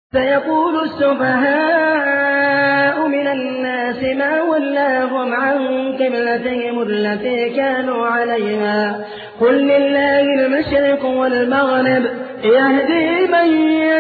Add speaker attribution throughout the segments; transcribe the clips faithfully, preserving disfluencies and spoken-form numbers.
Speaker 1: سيقول السفهاء من الناس ما ولاهم عن قبلتهم التي كانوا عليها قل لله المشرق والمغرب يهدي من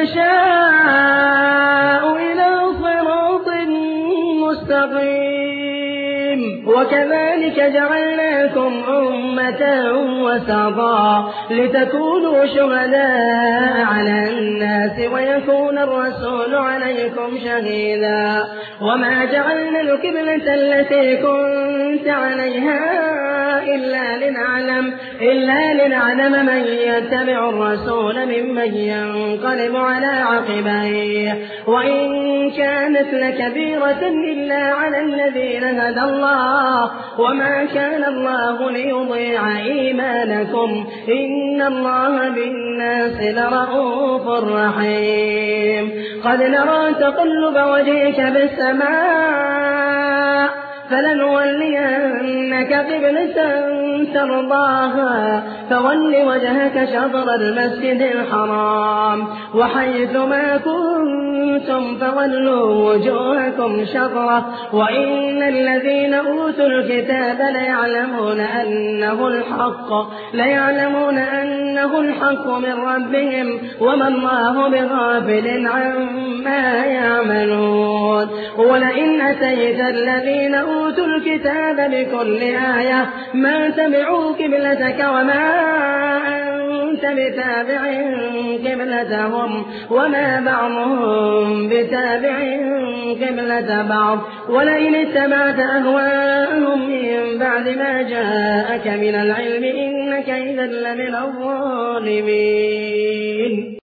Speaker 1: يشاء إلى صراط مستقيم وكذلك جعلناكم أمة وسطا لتكونوا شهداء على الناس ويكون الرسول عليكم شهيدا وما جعلنا القبلة التي كنت عليها إلا لنعلم, إلا لنعلم من يتبع الرسول ممن ينقلب على عقبيه وإن كانت لكبيرة إلا على الذين هدى الله وما كان الله ليضيع إيمانكم إن الله بالناس لرءوف رحيم قد نرى تقلب وجهك بالسماء فلنولينك قبلة ترضاها فول وجهك شطر المسجد الحرام وحيث ما كنتم فولوا وجوهكم شطره وإن الذين أوتوا الكتاب ليعلمون أنه الحق ليعلمون أنه الحق من ربهم وما الله بغافل عما يعملون ولئن أتيت الذين أوتوا الكتاب بكل آية ما تبعوا قبلتك وما أنت بتابع قبلتهم وما بعضهم بتابع قبلة بعض ولئن اتبعت أهواءهم من بعد ما جاءك من العلم إنك إذا لمن الظالمين.